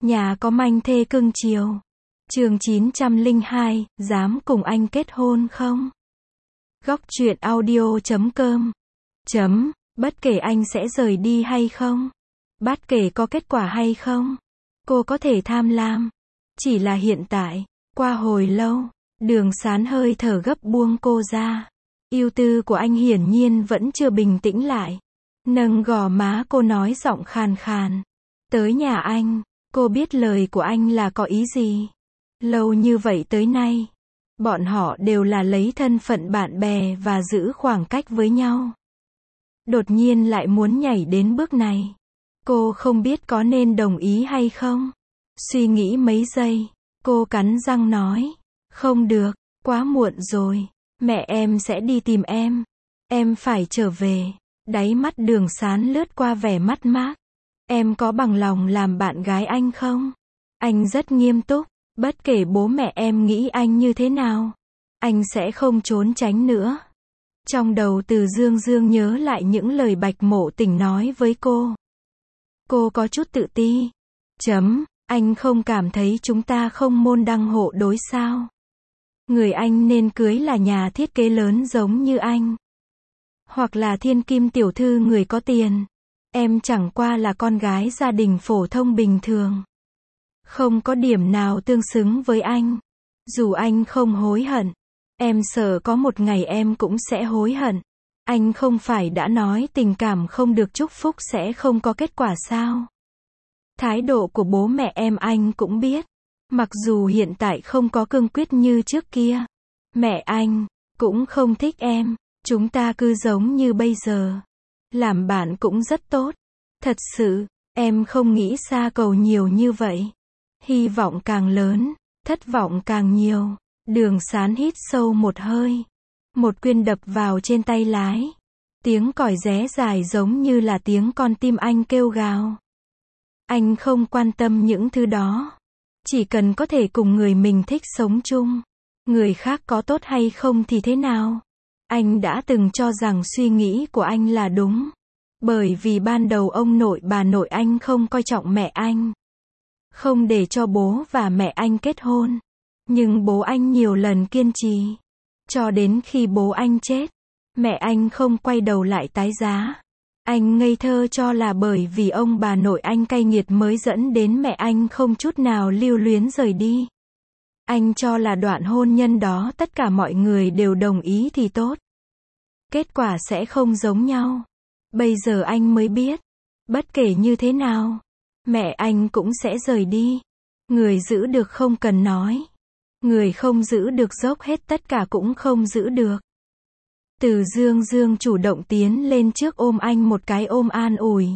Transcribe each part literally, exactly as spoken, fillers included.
Nhà có manh thê cưng chiều. Chương chín trăm lẻ hai, dám cùng anh kết hôn không? Góc truyện audio chấm com. Chấm, bất kể anh sẽ rời đi hay không, bất kể có kết quả hay không, cô có thể tham lam. Chỉ là hiện tại, qua hồi lâu, Đường Sán hơi thở gấp buông cô ra. Ưu tư của anh hiển nhiên vẫn chưa bình tĩnh lại. Nâng gò má cô nói giọng khàn khàn. Tới nhà anh, cô biết lời của anh là có ý gì. Lâu như vậy tới nay, bọn họ đều là lấy thân phận bạn bè và giữ khoảng cách với nhau. Đột nhiên lại muốn nhảy đến bước này. Cô không biết có nên đồng ý hay không. Suy nghĩ mấy giây, cô cắn răng nói. Không được, quá muộn rồi. Mẹ em sẽ đi tìm em. Em phải trở về. Đáy mắt Đường Sán lướt qua vẻ mất mát. Em có bằng lòng làm bạn gái anh không? Anh rất nghiêm túc. Bất kể bố mẹ em nghĩ anh như thế nào, anh sẽ không trốn tránh nữa. Trong đầu Từ Dương Dương nhớ lại những lời Bạch Mộ Tình nói với cô. Cô có chút tự ti. Chấm, anh không cảm thấy chúng ta không môn đăng hộ đối sao? Người anh nên cưới là nhà thiết kế lớn giống như anh. Hoặc là thiên kim tiểu thư người có tiền. Em chẳng qua là con gái gia đình phổ thông bình thường. Không có điểm nào tương xứng với anh. Dù anh không hối hận, em sợ có một ngày em cũng sẽ hối hận. Anh không phải đã nói tình cảm không được chúc phúc sẽ không có kết quả sao? Thái độ của bố mẹ em anh cũng biết. Mặc dù hiện tại không có cương quyết như trước kia, mẹ anh cũng không thích em. Chúng ta cứ giống như bây giờ. Làm bạn cũng rất tốt. Thật sự, em không nghĩ xa cầu nhiều như vậy. Hy vọng càng lớn, thất vọng càng nhiều. Đường Sán hít sâu một hơi. Một quyên đập vào trên tay lái. Tiếng còi ré dài giống như là tiếng con tim anh kêu gào. Anh không quan tâm những thứ đó. Chỉ cần có thể cùng người mình thích sống chung. Người khác có tốt hay không thì thế nào? Anh đã từng cho rằng suy nghĩ của anh là đúng. Bởi vì ban đầu ông nội bà nội anh không coi trọng mẹ anh. Không để cho bố và mẹ anh kết hôn. Nhưng bố anh nhiều lần kiên trì. Cho đến khi bố anh chết, mẹ anh không quay đầu lại tái giá. Anh ngây thơ cho là bởi vì ông bà nội anh cay nghiệt mới dẫn đến mẹ anh không chút nào lưu luyến rời đi. Anh cho là đoạn hôn nhân đó tất cả mọi người đều đồng ý thì tốt. Kết quả sẽ không giống nhau. Bây giờ anh mới biết, bất kể như thế nào, mẹ anh cũng sẽ rời đi. Người giữ được không cần nói. Người không giữ được dốc hết tất cả cũng không giữ được. Từ Dương Dương chủ động tiến lên trước ôm anh một cái ôm an ủi.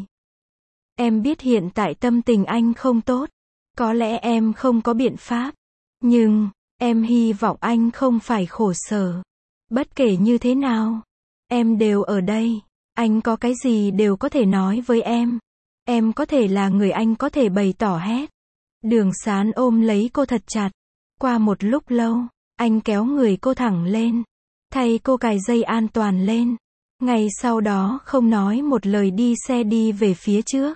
Em biết hiện tại tâm tình anh không tốt. Có lẽ em không có biện pháp. Nhưng, em hy vọng anh không phải khổ sở. Bất kể như thế nào, em đều ở đây. Anh có cái gì đều có thể nói với em. Em có thể là người anh có thể bày tỏ hết. Đường Sán ôm lấy cô thật chặt. Qua một lúc lâu, anh kéo người cô thẳng lên. Thay cô cài dây an toàn lên. Ngay sau đó không nói một lời đi xe đi về phía trước.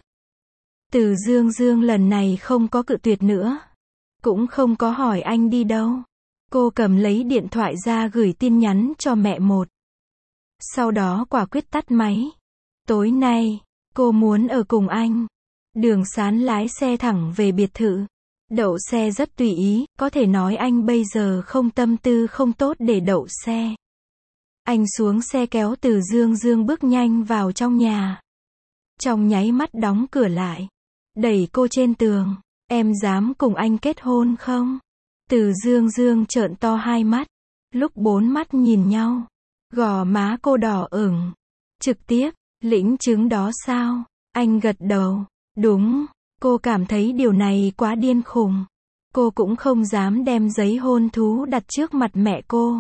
Từ Dương Dương lần này không có cự tuyệt nữa. Cũng không có hỏi anh đi đâu. Cô cầm lấy điện thoại ra gửi tin nhắn cho mẹ một. Sau đó quả quyết tắt máy. Tối nay, cô muốn ở cùng anh. Đường Sán lái xe thẳng về biệt thự. Đậu xe rất tùy ý, có thể nói anh bây giờ không tâm tư không tốt để đậu xe. Anh xuống xe kéo Từ Dương Dương bước nhanh vào trong nhà. Trong nháy mắt đóng cửa lại. Đẩy cô trên tường. Em dám cùng anh kết hôn không? Từ Dương Dương trợn to hai mắt. Lúc bốn mắt nhìn nhau. Gò má cô đỏ ửng. Trực tiếp, lĩnh chứng đó sao? Anh gật đầu. Đúng, cô cảm thấy điều này quá điên khùng. Cô cũng không dám đem giấy hôn thú đặt trước mặt mẹ cô.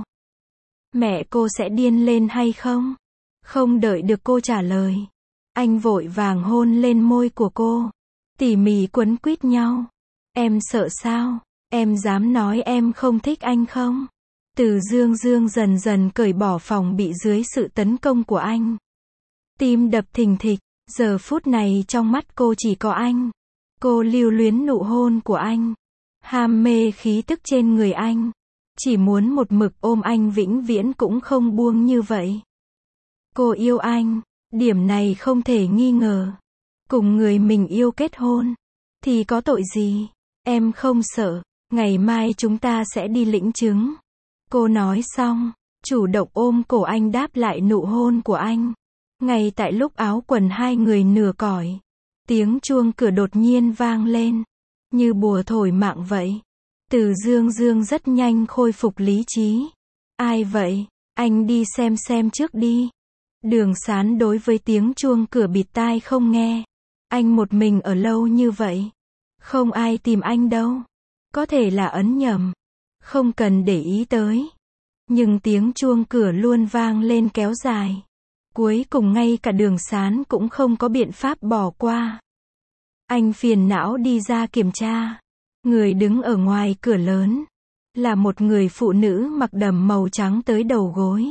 Mẹ cô sẽ điên lên hay không? Không đợi được cô trả lời. Anh vội vàng hôn lên môi của cô. Tỉ mỉ quấn quýt nhau. Em sợ sao? Em dám nói em không thích anh không? Từ Dương Dương dần dần cởi bỏ phòng bị dưới sự tấn công của anh. Tim đập thình thịch. Giờ phút này trong mắt cô chỉ có anh. Cô lưu luyến nụ hôn của anh. Ham mê khí tức trên người anh. Chỉ muốn một mực ôm anh vĩnh viễn cũng không buông như vậy. Cô yêu anh. Điểm này không thể nghi ngờ. Cùng người mình yêu kết hôn. Thì có tội gì? Em không sợ. Ngày mai chúng ta sẽ đi lĩnh chứng. Cô nói xong. Chủ động ôm cổ anh đáp lại nụ hôn của anh. Ngay tại lúc áo quần hai người nửa cởi. Tiếng chuông cửa đột nhiên vang lên. Như bùa thổi mạng vậy. Từ Dương Dương rất nhanh khôi phục lý trí. Ai vậy? Anh đi xem xem trước đi. Đường Sán đối với tiếng chuông cửa bịt tai không nghe. Anh một mình ở lâu như vậy. Không ai tìm anh đâu. Có thể là ấn nhầm. Không cần để ý tới. Nhưng tiếng chuông cửa luôn vang lên kéo dài. Cuối cùng ngay cả Đường Sán cũng không có biện pháp bỏ qua. Anh phiền não đi ra kiểm tra. Người đứng ở ngoài cửa lớn. Là một người phụ nữ mặc đầm màu trắng tới đầu gối.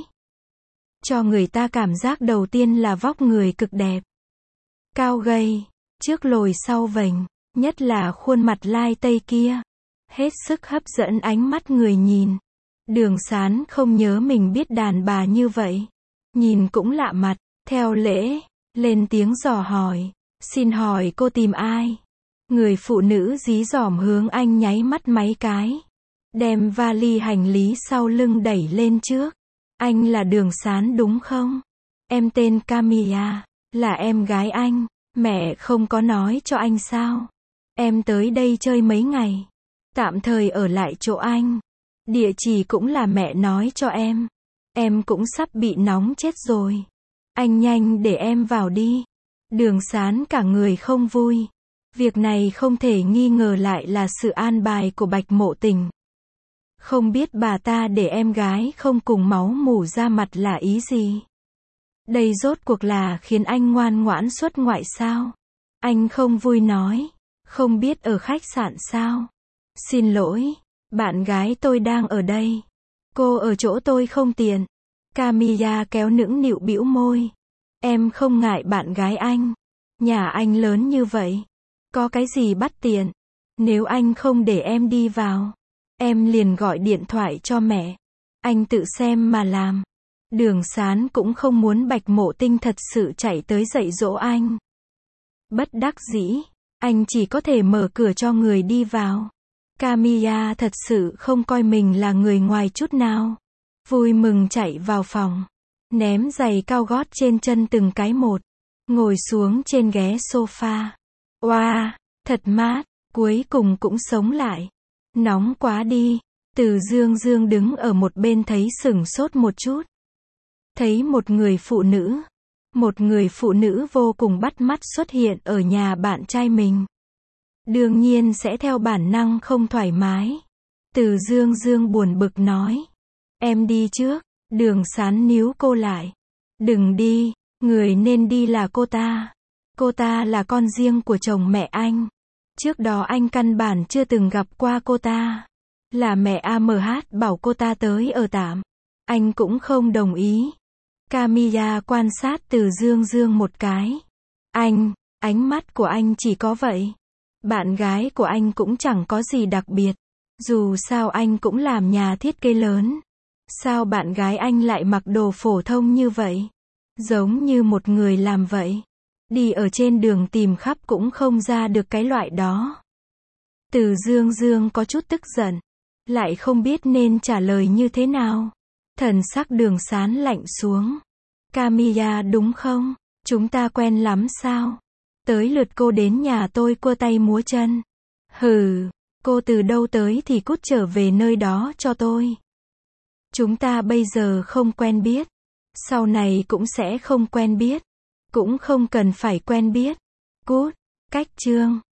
Cho người ta cảm giác đầu tiên là vóc người cực đẹp. Cao gầy, trước lồi sau vành, nhất là khuôn mặt lai tây kia. Hết sức hấp dẫn ánh mắt người nhìn. Đường Sán không nhớ mình biết đàn bà như vậy. Nhìn cũng lạ mặt, theo lễ, lên tiếng dò hỏi. Xin hỏi cô tìm ai? Người phụ nữ dí dỏm hướng anh nháy mắt mấy cái. Đem vali hành lý sau lưng đẩy lên trước. Anh là Đường Sán đúng không? Em tên Camilla, là em gái anh. Mẹ không có nói cho anh sao? Em tới đây chơi mấy ngày. Tạm thời ở lại chỗ anh. Địa chỉ cũng là mẹ nói cho em. Em cũng sắp bị nóng chết rồi. Anh nhanh để em vào đi. Đường Sán cả người không vui. Việc này không thể nghi ngờ lại là sự an bài của Bạch Mộ Tình. Không biết bà ta để em gái không cùng máu mủ ra mặt là ý gì? Đây rốt cuộc là khiến anh ngoan ngoãn xuất ngoại sao? Anh không vui nói. Không biết ở khách sạn sao? Xin lỗi, bạn gái tôi đang ở đây. Cô ở chỗ tôi không tiện. Camilla kéo nũng nịu bĩu môi. Em không ngại bạn gái anh. Nhà anh lớn như vậy. Có cái gì bắt tiện. Nếu anh không để em đi vào, em liền gọi điện thoại cho mẹ. Anh tự xem mà làm. Đường Sán cũng không muốn Bạch Mộ Tinh thật sự chạy tới dạy dỗ anh. Bất đắc dĩ, anh chỉ có thể mở cửa cho người đi vào. Camilla thật sự không coi mình là người ngoài chút nào. Vui mừng chạy vào phòng. Ném giày cao gót trên chân từng cái một. Ngồi xuống trên ghế sofa. Oa, wow, thật mát, cuối cùng cũng sống lại. Nóng quá đi. Từ Dương Dương đứng ở một bên thấy sửng sốt một chút. Thấy một người phụ nữ. Một người phụ nữ vô cùng bắt mắt xuất hiện ở nhà bạn trai mình. Đương nhiên sẽ theo bản năng không thoải mái. Từ Dương Dương buồn bực nói. Em đi trước. Đường Sán níu cô lại. Đừng đi, người nên đi là cô ta. Cô ta là con riêng của chồng mẹ anh. Trước đó anh căn bản chưa từng gặp qua cô ta. Là mẹ a em hát bảo cô ta tới ở tạm. Anh cũng không đồng ý. Camilla quan sát Từ Dương Dương một cái. Anh, ánh mắt của anh chỉ có vậy. Bạn gái của anh cũng chẳng có gì đặc biệt. Dù sao anh cũng làm nhà thiết kế lớn. Sao bạn gái anh lại mặc đồ phổ thông như vậy? Giống như một người làm vậy. Đi ở trên đường tìm khắp cũng không ra được cái loại đó. Từ Dương Dương có chút tức giận. Lại không biết nên trả lời như thế nào. Thần sắc Đường Sán lạnh xuống. Camilla đúng không? Chúng ta quen lắm sao? Tới lượt cô đến nhà tôi cua tay múa chân. Hừ, cô từ đâu tới thì cút trở về nơi đó cho tôi. Chúng ta bây giờ không quen biết. Sau này cũng sẽ không quen biết. Cũng không cần phải quen biết. Cút, cách chương.